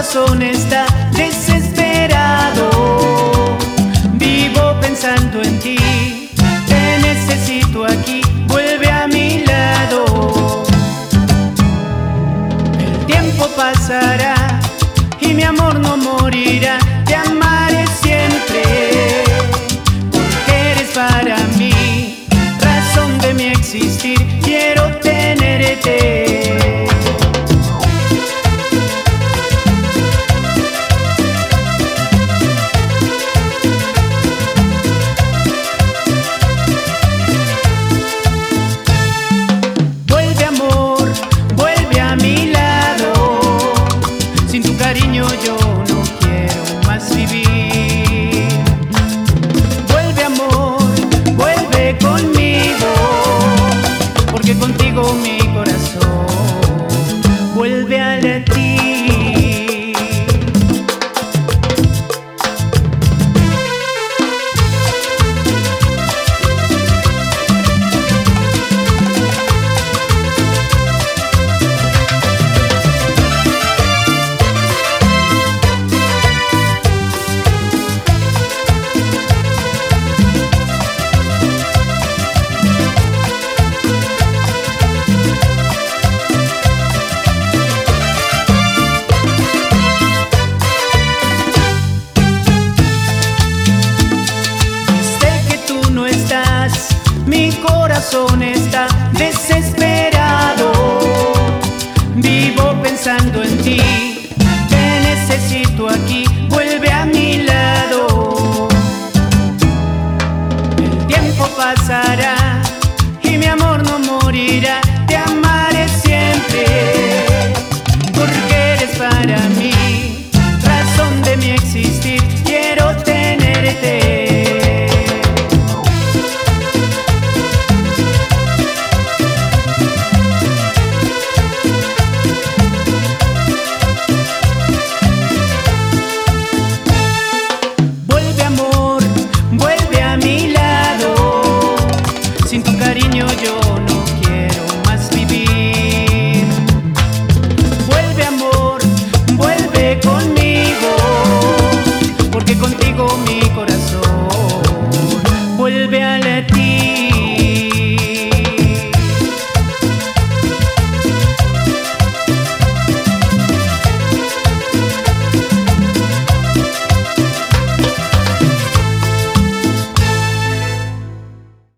corazón está desesperado. Vivo pensando en ti, te necesito aquí, vuelve a mi lado. El tiempo pasará y mi amor no morirá, te amaré siempre, porque eres para mí razón de mi existir, quiero tenerte. Vuelve amor, vuelve a mi lado, sin tu cariño yo no quiero más vivir. Vuelve amor, vuelve conmigo, porque contigo mi corazón vuelve a latir. Mi corazón está desesperado, vivo pensando en ti, te necesito aquí, vuelve a mi lado. El tiempo pasará y mi amor no morirá, te amaré siempre, porque eres para mí razón de mi existir, quiero tenerte. Sin tu cariño yo no quiero más vivir. Vuelve amor, vuelve conmigo, porque contigo mi corazón